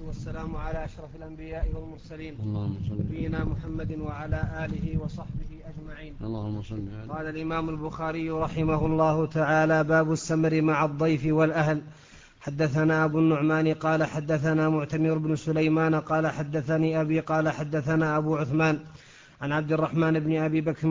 والسلام على أشرف الأنبياء والمرسلين نبينا محمد وعلى آله وصحبه أجمعين. اللهم صل على. قال الإمام البخاري رحمه الله تعالى: باب السمر مع الضيف والأهل. حدثنا أبو النعمان قال حدثنا معتمر بن سليمان قال حدثني أبي قال حدثنا أبو عثمان عن عبد الرحمن بن أبي بكر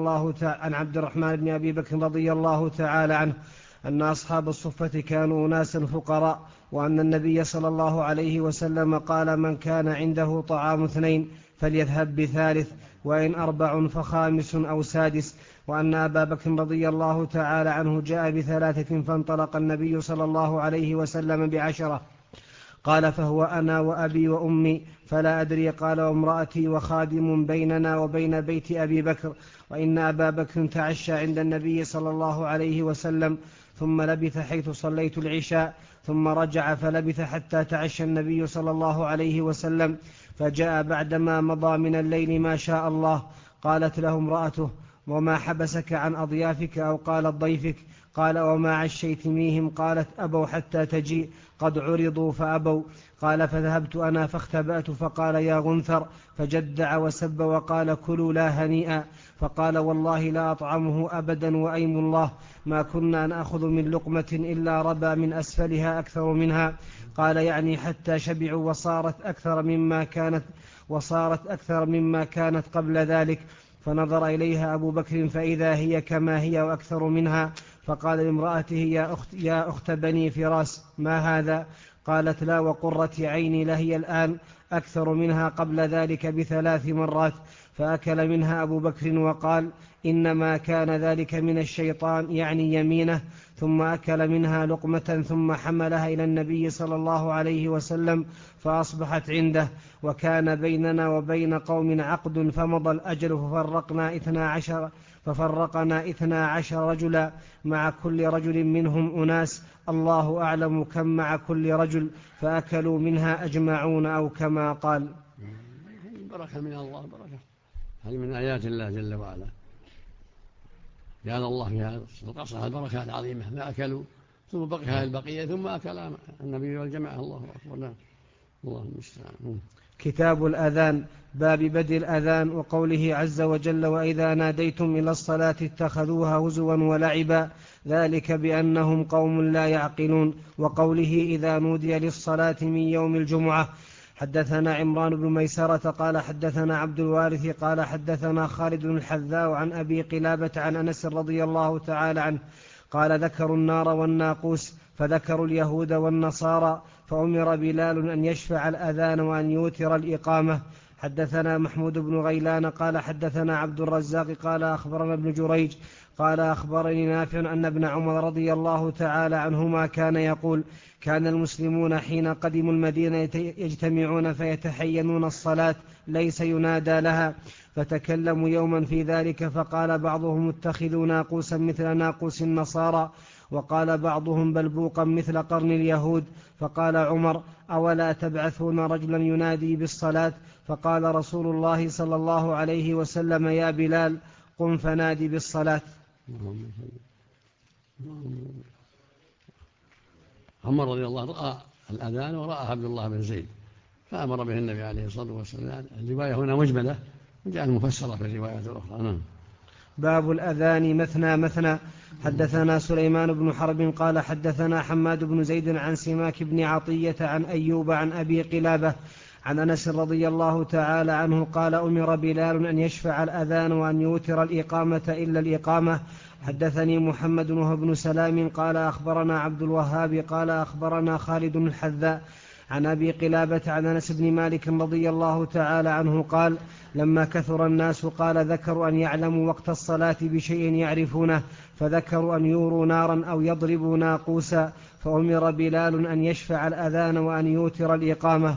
رضي الله تعالى عنه أن أصحاب الصفة كانوا أناسا فقراء، وأن النبي صلى الله عليه وسلم قال: من كان عنده طعام 2 فليذهب ب3، وإن 4 فخامس أو سادس. وأن أبا بكر رضي الله تعالى عنه جاء ب3 فانطلق النبي صلى الله عليه وسلم ب10. قال: فهو أنا وأبي وأمي فلا أدري. قال: وامرأتي وخادم بيننا وبين بيت أبي بكر. وإن أبا بكر تعشى عند النبي صلى الله عليه وسلم ثم لبث حيث صليت العشاء، ثم رجع فلبث حتى تعشى النبي صلى الله عليه وسلم، فجاء بعدما مضى من الليل ما شاء الله. قالت له امرأته: وما حبسك عن أضيافك؟ أو قالت ضيفك؟ قال: وما عشيتميهم؟ قالت: أبوا حتى تجيء، قد عرضوا فأبوا. قال: فذهبت أنا فاختبأت، فقال: يا غنثر، فجدع وسب وقال: كلوا لا هنيئا. فقال: والله لا أطعمه أبدا، وأيم الله ما كنا نأخذ من لقمة إلا ربى من أسفلها أكثر منها. قال: يعني حتى شبعوا، وصارت أكثر مما كانت قبل ذلك. فنظر إليها أبو بكر فإذا هي كما هي وأكثر منها. فقال لامرأته: يا أخت بني فراس، ما هذا؟ قالت: لا وقرة عيني لهي الآن أكثر منها قبل ذلك ب3 مرات. فأكل منها أبو بكر وقال: إنما كان ذلك من الشيطان، يعني يمينه. ثم أكل منها لقمة ثم حملها إلى النبي صلى الله عليه وسلم فأصبحت عنده. وكان بيننا وبين قوم عقد فمضى الأجل، ففرقنا 12 رجلا، مع كل رجل منهم أناس، الله أعلم كم مع كل رجل، فأكلوا منها أجمعون، أو كما قال. بركة من الله، بركة هذه من آيات الله جل وعلا، جعل الله في هذا القصة البركات العظيمة. ما أكلوا ثم بقي هذه البقية ثم أكل النبي والجماعة. الله أكبر. لا الله المستعان. كتاب الأذان. باب بدء الأذان وقوله عز وجل: وإذا ناديتم إلى الصلاة اتخذوها هزوا ولعبا، ذلك بأنهم قوم لا يعقلون. وقوله: إذا نودي للصلاة من يوم الجمعة. حدثنا عمران بن ميسرة قال حدثنا عبد الوارث قال حدثنا خالد الحذاء عن أبي قلابة عن أنس رضي الله تعالى عنه قال: ذكروا النار والناقوس، فذكروا اليهود والنصارى، فأمر بلال أن يشفع الأذان وأن يوتر الإقامة. حدثنا محمود بن غيلان قال حدثنا عبد الرزاق قال أخبرنا ابن جريج قال أخبرني نافع أن ابن عمر رضي الله تعالى عنهما كان يقول: كان المسلمون حين قدموا المدينة يجتمعون فيتحينون الصلاة ليس ينادى لها، فتكلموا يوما في ذلك، فقال بعضهم: اتخذوا ناقوسا مثل ناقوس النصارى، وقال بعضهم: بلبوقا مثل قرن اليهود. فقال عمر: أولا تبعثون رجلا ينادي بالصلاة؟ فقال رسول الله صلى الله عليه وسلم: يا بلال، قم فنادي بالصلاة. عمر رضي الله عنه رأى الأذان ورأى عبد الله بن زيد فأمر به النبي عليه الصلاة والسلام. الرواية هنا مجملة وجاء المفسرة في الروايات الأخرى. باب الأذان مثنى مثنى. حدثنا سليمان بن حرب قال حدثنا حماد بن زيد عن سماك بن عطية عن أيوب عن أبي قلابة عن أنس رضي الله تعالى عنه قال: أمر بلال أن يشفع الأذان وأن يوتر الإقامة إلا الإقامة. حدثني محمد وهو بن سلام قال أخبرنا عبد الوهاب قال أخبرنا خالد الحذاء عن أبي قلابة عن أنس بن مالك رضي الله تعالى عنه قال: لما كثر الناس قال: ذكروا أن يعلموا وقت الصلاة بشيء يعرفونه، فذكروا أن يوروا نارا أو يضربوا ناقوسا، فأمر بلال أن يشفع الأذان وأن يوتر الإقامة.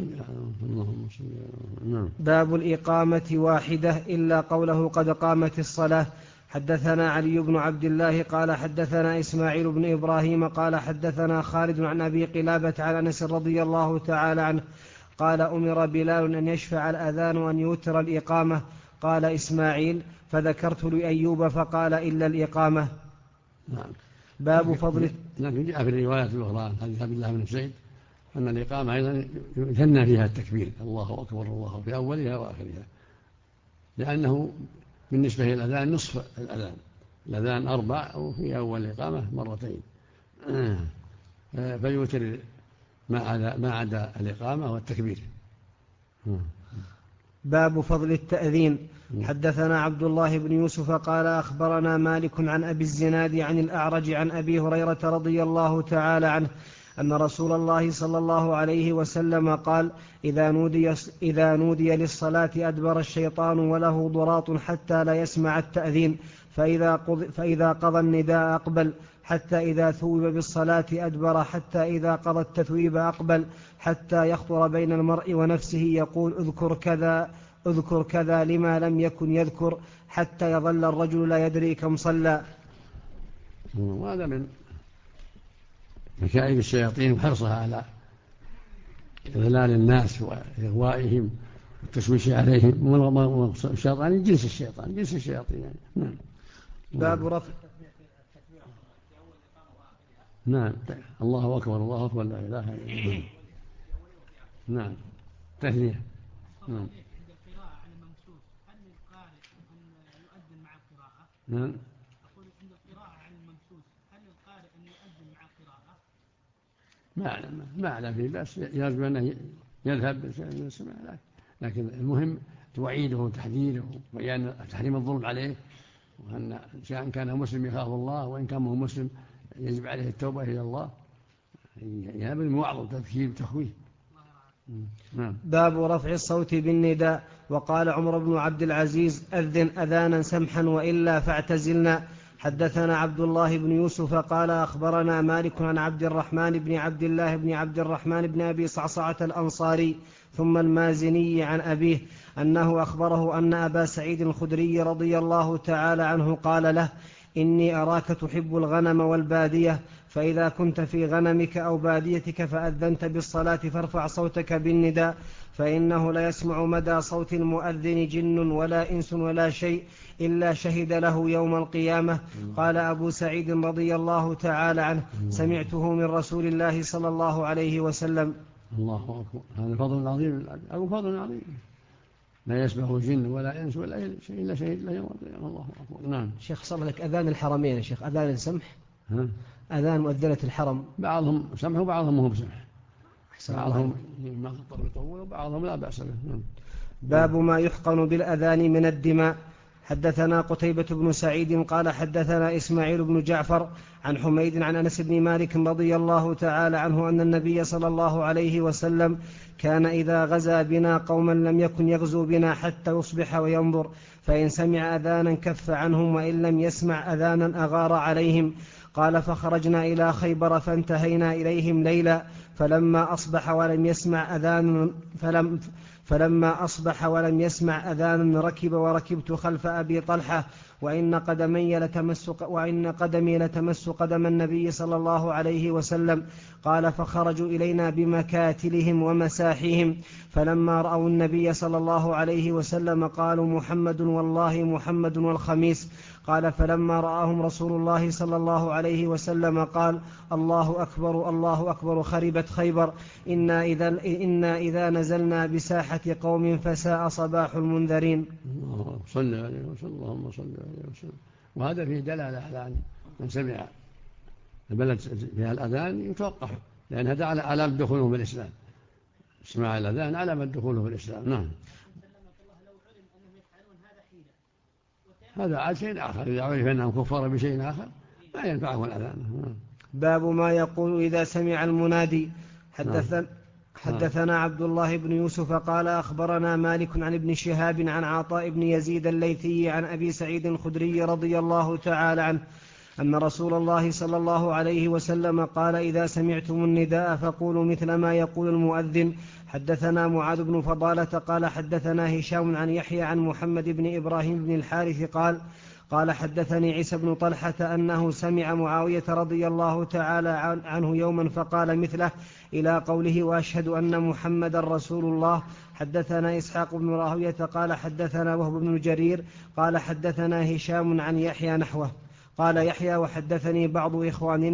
باب الإقامة واحدة إلا قوله: قد قامت الصلاة. حدثنا علي بن عبد الله قال حدثنا إسماعيل بن إبراهيم قال حدثنا خالد عن أبي قلابة عن أنس رضي الله تعالى عنه قال: أمر بلال أن يشفع الأذان وأن يوتر الإقامة. قال إسماعيل: فذكرت لأيوب فقال: إلا الإقامة. نعم. باب فضل. لكن جاء في الروايات الأخرى حديث عبد الله بن زيد أن الإقامة أيضا يثنى فيها التكبير الله أكبر الله في أولها وآخرها، لأنه بالنسبة إلى الأذان نصف الأذان 4 وفي أول الإقامة 2 فيوتر ما عدا الإقامة والتكبير. باب فضل التأذين. حدثنا عبد الله بن يوسف قال أخبرنا مالك عن أبي الزناد عن الأعرج عن أبي هريرة رضي الله تعالى عنه أن رسول الله صلى الله عليه وسلم قال إذا نودي للصلاة أدبر الشيطان وله ضراط حتى لا يسمع التأذين، فإذا قضى النداء أقبل، حتى إذا ثوب بالصلاة أدبر، حتى إذا قضى التثويب أقبل، حتى يخطر بين المرء ونفسه يقول اذكر كذا لما لم يكن يذكر، حتى يظل الرجل لا يدري كم صلى. وهذا من مكائد الشياطين وحرصها على إضلال الناس وإغوائهم والتشويش عليهم، والشيطان جنس الشياطين يعني. نعم. باب رفع نعم الله أكبر الله أكبر لا إله إلا الله. نعم تهنئة. نعم. عند القراءة على الممسوس هل للقارئ أن يؤذن مع القراءة؟ نعم. أقول عند القراءة على الممسوس هل للقارئ أن يؤذن مع القراءة؟ ما أعلم فيه بس يرجو أنه يذهب يسمع، لكن المهم توعيده وتحذيره وبيان تحريم الظلم عليه، وأن إن كان مسلم يخاف الله، وإن كان هو مسلم يجب عليه التوبة إلى الله، يعني بالموعظة وتذكير وتخويف. باب رفع الصوت بالنداء. وقال عمر بن عبد العزيز أذن أذانا سمحا وإلا فاعتزلنا. حدثنا عبد الله بن يوسف قال أخبرنا مالك عن عبد الرحمن بن عبد الله بن عبد الرحمن بن أبي صعصعة الأنصاري ثم المازني عن أبيه أنه أخبره أن أبا سعيد الخدري رضي الله تعالى عنه قال له إني أراك تحب الغنم والبادية، فإذا كنت في غنمك أو باديتك فأذنت بالصلاة فارفع صوتك بالنداء، فإنه لا يسمع مدى صوت المؤذن جن ولا إنس ولا شيء إلا شهد له يوم القيامة. قال أبو سعيد رضي الله تعالى عنه سمعته من رسول الله صلى الله عليه وسلم. الله أكبر. هذا فضل عظيم أو فضل عظيم، لا يسمعه جن ولا إنس ولا شيء إلا شهد له يوم القيامة. الله أكبر. نعم. شيخ صلى لك أذان الحرمين يا شيخ أذان سمح أذان مؤذنة الحرم بعضهم سمح وبعضهم مو بسمح، بعضهم ما خطر يطول وبعضهم لا بأس به. باب ما يحقن بالأذان من الدماء. حدثنا قتيبة بن سعيد قال حدثنا إسماعيل بن جعفر عن حميد عن أنس بن مالك رضي الله تعالى عنه أن النبي صلى الله عليه وسلم كان إذا غزا بنا قوما لم يكن يغزو بنا حتى يصبح وينظر، فإن سمع أذانا كف عنهم، وإن لم يسمع أذانا أغار عليهم. قال فخرجنا إلى خيبر فانتهينا إليهم ليلا، فلما أصبح ولم يسمع أذان ركب وركبت خلف أبي طلحة، وإن قدمي لتمس قدم النبي صلى الله عليه وسلم. قال فخرجوا إلينا بمكاتلهم ومساحهم، فلما رأوا النبي صلى الله عليه وسلم قالوا محمد والله محمد والخميس. قال فلما رآهم رسول الله صلى الله عليه وسلم قال الله أكبر الله أكبر خربت خيبر، إنا إذا نزلنا بساحة قوم فساء صباح المنذرين. صلى عليه وسلم. اللهم صل عليه وسلم. وهذا فيه دلالة على أن من سمع البلد فيها الأذان يتوقف، لأن هذا علامة دخوله في الإسلام. اسمع الأذان علامة دخوله في الإسلام. نعم. هذا عاد شيء آخر، إذا عرف أنهم كفار بشيء آخر ما ينفعه الأذان. باب ما يقول إذا سمع المنادي. حدثنا عبد الله بن يوسف قال أخبرنا مالك عن ابن شهاب عن عطاء بن يزيد الليثي عن أبي سعيد الخدري رضي الله تعالى عنه أن رسول الله صلى الله عليه وسلم قال إذا سمعتم النداء فقولوا مثل ما يقول المؤذن. حدثنا معاذ بن فضالة قال حدثنا هشام عن يحيى عن محمد بن إبراهيم بن الحارث قال حدثني عيسى بن طلحة أنه سمع معاوية رضي الله تعالى عنه يوما فقال مثله إلى قوله وأشهد أن محمد رسول الله. حدثنا إسحاق بن راهوية قال حدثنا وهب بن جرير قال حدثنا هشام عن يحيى نحوه. قال يحيى وحدثني بعض إخواننا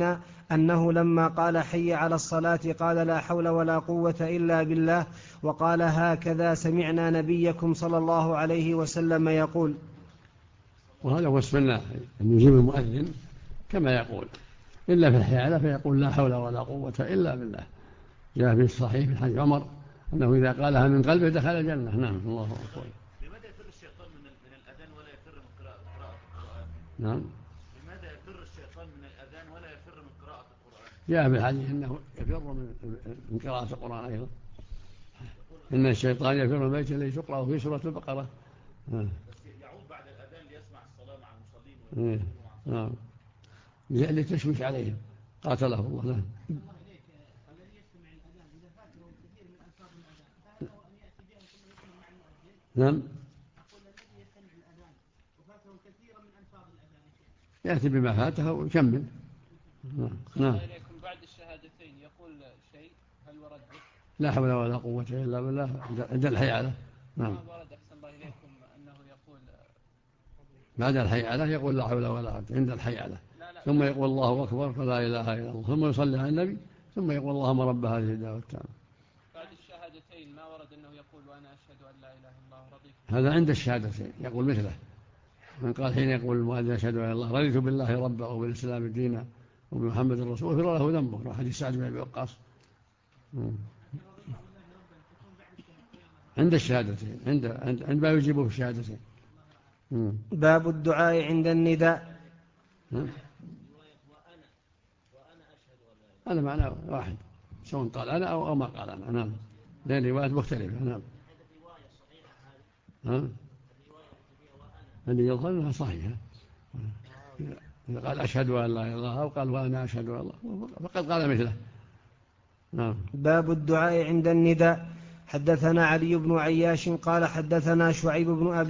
أنه لما قال حي على الصلاة قال لا حول ولا قوة إلا بالله، وقال هكذا سمعنا نبيكم صلى الله عليه وسلم يقول. وهذا هو السنة أن يجيب المؤذن كما يقول، إلا في الحيالة فيقول لا حول ولا قوة إلا بالله. جاء في الصحيح في حديث عمر أنه إذا قالها من قلبه دخل الجنة. نعم. الله أكبر. لماذا يفر الشيطان من الأذان ولا يفر من قراءة القرآن؟ نعم. لماذا يفر الشيطان من الأذان ولا يفر من قراءة القرآن؟ جاء في الحديث أنه يفر من قراءة القرآن أيضا، إن الشيطان يفر من البيت الذي تقرأ في سورة البقرة. بس يعود بعد الأذان ليسمع الصلاة مع المصلين نعم، للتشويش عليهم قاتله الله. نعم. الذي يستمع الأذان إذا فاته كثير من ألفاظ الأذان فهل له أن يأتي بها ثم يكمل مع المؤذن؟ نعم. أقول الذي يستمع الأذان وفاته كثيرا من ألفاظ الأذان يأتي بما فاته ويكمل. نعم. إليكم بعد الشهادتين يقول شيء هل ورد؟ لا حول ولا قوة إلا بالله عند الحيالة. نعم. ما ورد أحسن الله إليكم أنه يقول بعد الحيالة يقول لا حول ولا قوة عند الحيالة، ثم يقول الله أكبر فلا إله إلا الله، ثم يصلي على النبي، ثم يقول اللهم رب هذه الدعوة التامة. بعد الشهادتين ما ورد أنه يقول وأنا أشهد أن لا إله إلا الله رضيت. هذا عند الشهادتين يقول مثله، من قال حين يقول المؤذن أشهد أن لا إله إلا الله رضيت بالله ربا وبالإسلام دينا وبمحمد رسول غفر له ذنبه. حديث سعد بن أبي وقاص. عند الشهادتين، عند ما يجيبه في الشهادتين. باب الدعاء عند النداء. هذا معناه واحد سواء قال أنا أو ما قال أنا. نعم. لأن روايات مختلفة. نعم. اللي يظهر أنها صحيحة، إذا قال أشهد أن لا إله إلا الله أو قال وأنا أشهد أن الله فقد قال مثله. نعم. باب الدعاء عند النداء. حدثنا علي بن عياش قال حدثنا شعيب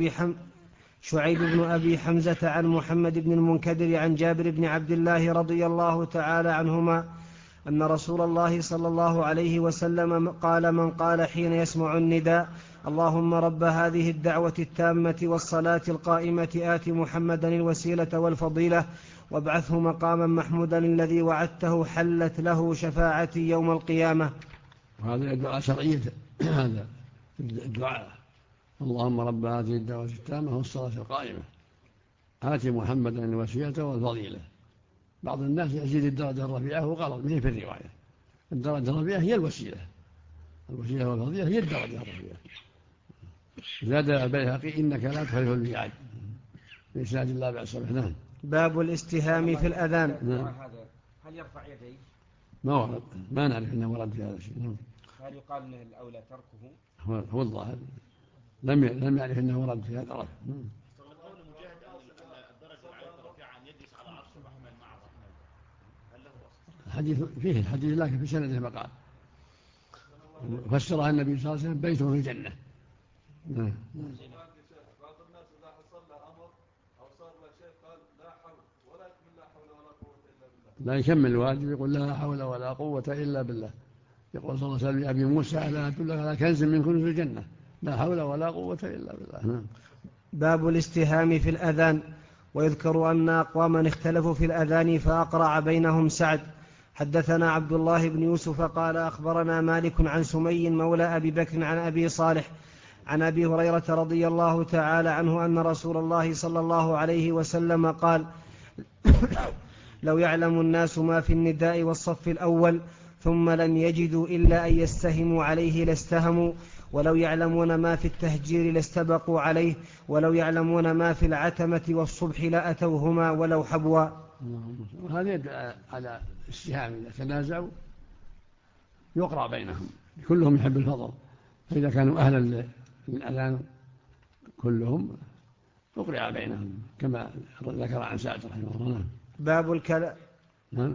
بن أبي حمزة عن محمد بن المنكدر عن جابر بن عبد الله رضي الله تعالى عنهما أن رسول الله صلى الله عليه وسلم قال من قال حين يسمع النداء اللهم رب هذه الدعوة التامة والصلاة القائمة آت محمدا الوسيلة والفضيلة وابعثه مقاما محمودا الذي وعدته حلت له شفاعتي يوم القيامة. وهذا الدعاء شرعية. هذا الدعاء اللهم رب هذه الدعوة التامة والصلاة القائمة آت محمدا الوسيلة والفضيلة. بعض الناس يزيد الدرجة الرفيعة وغلط به في الرواية. الدرجة الرفيعة هي الوسيلة والفضيلة هي الدرجة الرفيعة. زاد البيهقي إنك لا تخلف الميعاد بإسناد الله بأس به. نعم. باب الاستهام في الأذان. نعم. هل يرفع يديه؟ ما ورد، ما نعرف أنه ورد في هذا الشيء. نعم. هل يقال أنه الأولى تركه؟ هو الظاهر لم يعرف أنه ورد في هذا الرفع. قول مجاهد أن الدرجة الرفيعة أن يجلس على عرش الرحمن مع الرحمن، هل له أصل؟ الحديث فيه الحديث لكن في سنده مقال، فسرها النبي صلى الله عليه وسلم بيته في الجنة. نعم. بعض الناس إذا حصل له أمر أو صار له شيء قال لا حول ولا يكمل لا حول ولا قوة إلا بالله. لا يكمل الواجب يقول لا حول ولا قوة إلا بالله. يقول صلى الله عليه وسلم لأبي موسى لا أدلك على كنز من كنوز الجنة لا حول ولا قوة إلا بالله. نعم. باب الاستهام في الأذان. ويذكر أن أقواما اختلفوا في الأذان فأقرع بينهم سعد. حدثنا عبد الله بن يوسف قال أخبرنا مالك عن سمي مولى أبي بكر عن أبي صالح عن أبي هريرة رضي الله تعالى عنه أن رسول الله صلى الله عليه وسلم قال لو يعلم الناس ما في النداء والصف الأول ثم لم يجدوا إلا أن يستهموا عليه لاستهموا ولو يعلمون ما في التهجير لاستبقوا عليه ولو يعلمون ما في العتمة والصبح لأتوهما ولو حبوا. وهذا يدعى على السهام إذا تنازعوا يقرع بينهم كلهم يحب الفضل، فإذا كانوا أهلا للأذان كلهم أقرع بينهم كما ذكر عن سعد رحمه الله. باب الكلام. نعم.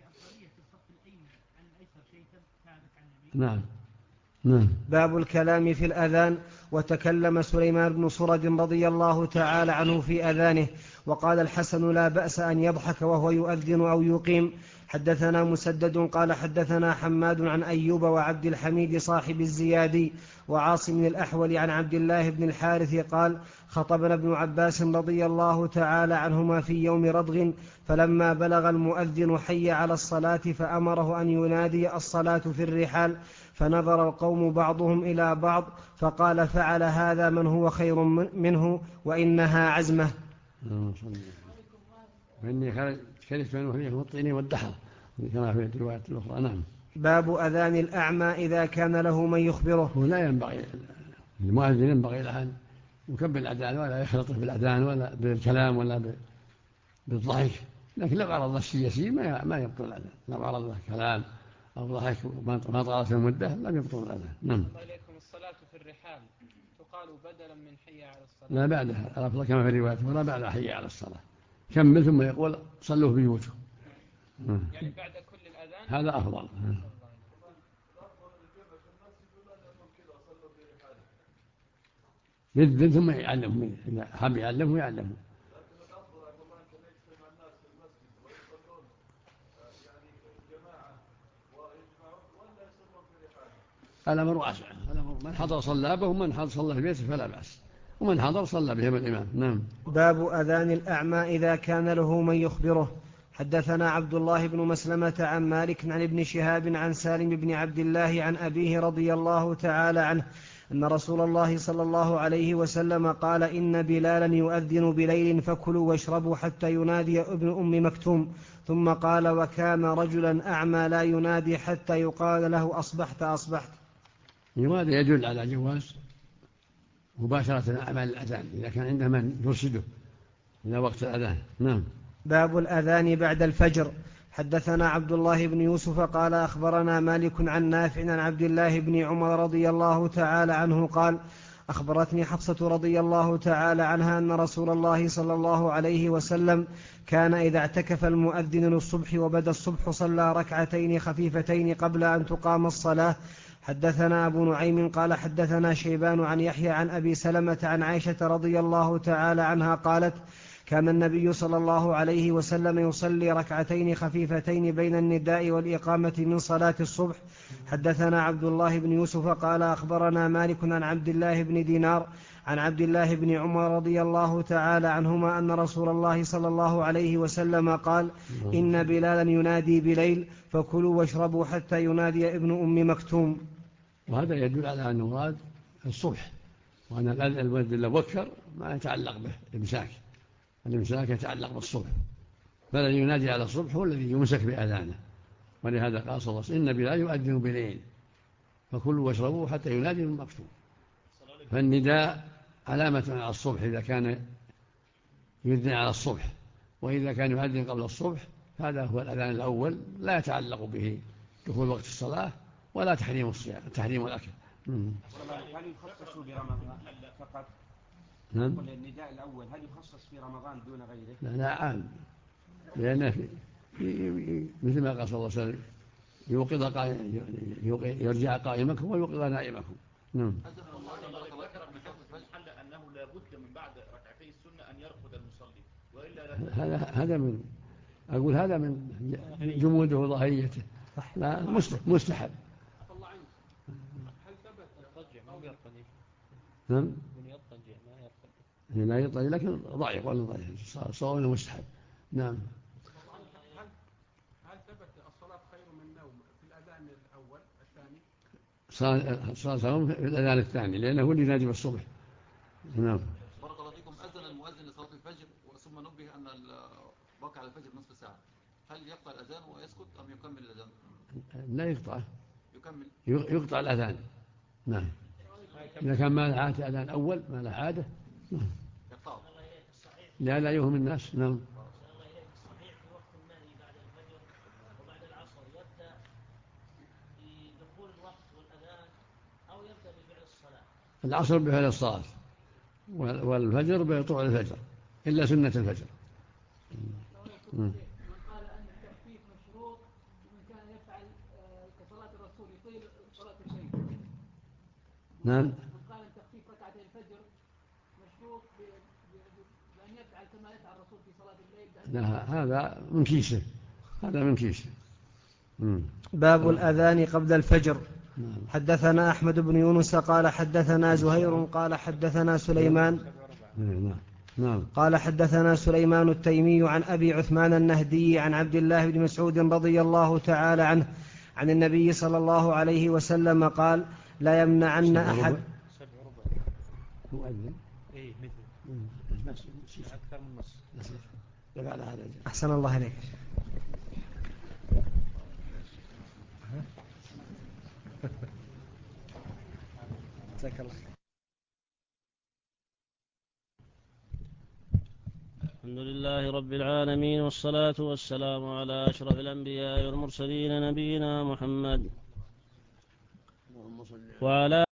نعم. نعم. باب الكلام في الأذان. وتكلم سليمان بن صرد رضي الله تعالى عنه في أذانه وقال الحسن لا بأس أن يضحك وهو يؤذن أو يقيم. حدثنا مسدد قال حدثنا حماد عن أيوب وعبد الحميد صاحب الزيادي وعاصم الأحول عن عبد الله بن الحارث قال خطبنا ابن عباس رضي الله تعالى عنهما في يوم ردغ، فلما بلغ المؤذن حي على الصلاة فأمره أن ينادي الصلاة في الرحال، فنظر القوم بعضهم إلى بعض فقال فعل هذا من هو خير منه وإنها عزمة. فإني كرهت أن أهليه الطين والدحر كما في الرواية الأخرى. نعم. باب أذان الأعمى إذا كان له من يخبره. ولا ينبغي المؤذن ينبغي له أن يكبر الأذان ولا يخلط بالأذان ولا بالكلام ولا بالضحك، لكن لو عرض الشيء يسير ما يبطل الأذان. لو عرض له كلام أو ضحك ما طالت المدة لم يبطل الأذان. نعم. عليكم الصلاة في الرحال تقال بدلا من حي على الصلاة؟ لا بعدها الأفضل كما في الرواية ولا بعد حي على الصلاة. كمل ثم يقول صلوا في بيوتكم. يعني بعد كل الأذان هذا أفضل. يذن ثم يعلمهم إذا حب يعلمه يعلمه. الأمر واسع، من حضر صلى به ومن حضر صلى في بيته فلا بأس، ومن حضر صلى بهم الإمام. نعم. باب أذان الأعمى إذا كان له من يخبره. حدثنا عبد الله بن مسلمة عن مالك عن ابن شهاب عن سالم بن عبد الله عن أبيه رضي الله تعالى عنه أن رسول الله صلى الله عليه وسلم قال إن بلالا يؤذن بليل فكلوا واشربوا حتى ينادي ابن أم مكتوم. ثم قال وكان رجلا أعمى لا ينادي حتى يقال له أصبحت أصبحت. وهذا يدل على جواز مباشرة أعمال الأذان إذا كان عنده من يرشده إلى وقت الأذان. نعم. باب الأذان بعد الفجر. حدثنا عبد الله بن يوسف قال أخبرنا مالك عن نافع عن عبد الله بن عمر رضي الله تعالى عنه قال أخبرتني حفصة رضي الله تعالى عنها أن رسول الله صلى الله عليه وسلم كان إذا اعتكف المؤذن للصبح وبدا الصبح صلى ركعتين خفيفتين قبل أن تقام الصلاة. حدثنا أبو نعيم قال حدثنا شيبان عن يحيى عن أبي سلمة عن عائشة رضي الله تعالى عنها قالت كان النبي صلى الله عليه وسلم يصلي ركعتين خفيفتين بين النداء والإقامة من صلاة الصبح. حدثنا عبد الله بن يوسف قال أخبرنا مالك عن عبد الله بن دينار عن عبد الله بن عمر رضي الله تعالى عنهما أن رسول الله صلى الله عليه وسلم قال إن بلالا ينادي بليل فكلوا واشربوا حتى ينادي ابن أم مكتوم. وهذا يدل على أن المراد الصبح، وأن المؤذن لو بكر ما يتعلق به الإمساك يتعلق بالصبح، بل الذي ينادي على الصبح هو الذي يمسك بأذانه. ولهذا قال صلى الله عليه وسلم إن بلال يؤذن بليل فكلوا واشربوا حتى ينادي ابن مكتوم. فالنداء علامة على الصبح إذا كان يؤذن على الصبح، وإذا كان يؤذن قبل الصبح هذا هو الأذان الأول، لا يتعلق به دخول وقت الصلاة ولا تحريم الصيام تحريم الأكل. هل يخصص برمضان فقط؟ نعم. النداء الأول هل يخصص في رمضان دون غيره؟ لا عام، لأنه مثل ما قال صلى الله عليه وسلم يرجع قائمكم ويوقظ نائمكم. نعم. أنه لا بد من بعد ركعتي السنة أن يرقد المصلي وإلا هذا من جموده وظهريته. لا مستحب. الله عنك هل ثبت الضجع ما يرقد؟ نعم. من يضطجع ما يرقد. لا يضطجع لكن ضعيف ولا ضعيف صار مستحب. نعم. هل ثبت الصلاة خير من النوم في الأذان الأول الثاني؟ صار في الأذان الثاني لأنه هو اللي ينادي بالصبح. نعم. بارك الله فيكم. أذن المؤذن لصلاة الفجر ثم نبه أن وقع على الفجر نصف ساعة، هل يقطع الأذان ويسكت أم يكمل الأذان؟ لا يقطع، يكمل، يقطع الأذان. نعم. إذا كان ما له عادة أذان أول ما له عادة يقطع. لا يوهم الناس. نعم. الصحيح في وقت النهي بعد الفجر وبعد العصر يبدأ بدخول الوقت والأذان أو يبدأ بفعل الصلاة؟ العصر بفعل الصلاة والفجر بطلوع الفجر إلا سنة الفجر. من قال أن التخفيف مشروط ومن كان يفعل كصلاة الرسول يطيل صلاة الليل. نعم. من قال أن تخفيف ركعتي الفجر مشروط أن يفعل كما يفعل الرسول في صلاة الليل؟ لا، هذا من كيسه، هذا من كيسه. باب الأذان قبل الفجر. حدثنا أحمد بن يونس قال حدثنا زهير قال حدثنا سليمان قال حدثنا سليمان التيمي عن أبي عثمان النهدي عن عبد الله بن مسعود رضي الله تعالى عنه عن النبي صلى الله عليه وسلم قال: لا يمنعن أحد أحسن الله عليك. جزاك الله خير. الحمد لله رب العالمين، والصلاة والسلام على أشرف الأنبياء والمرسلين نبينا محمد وعلى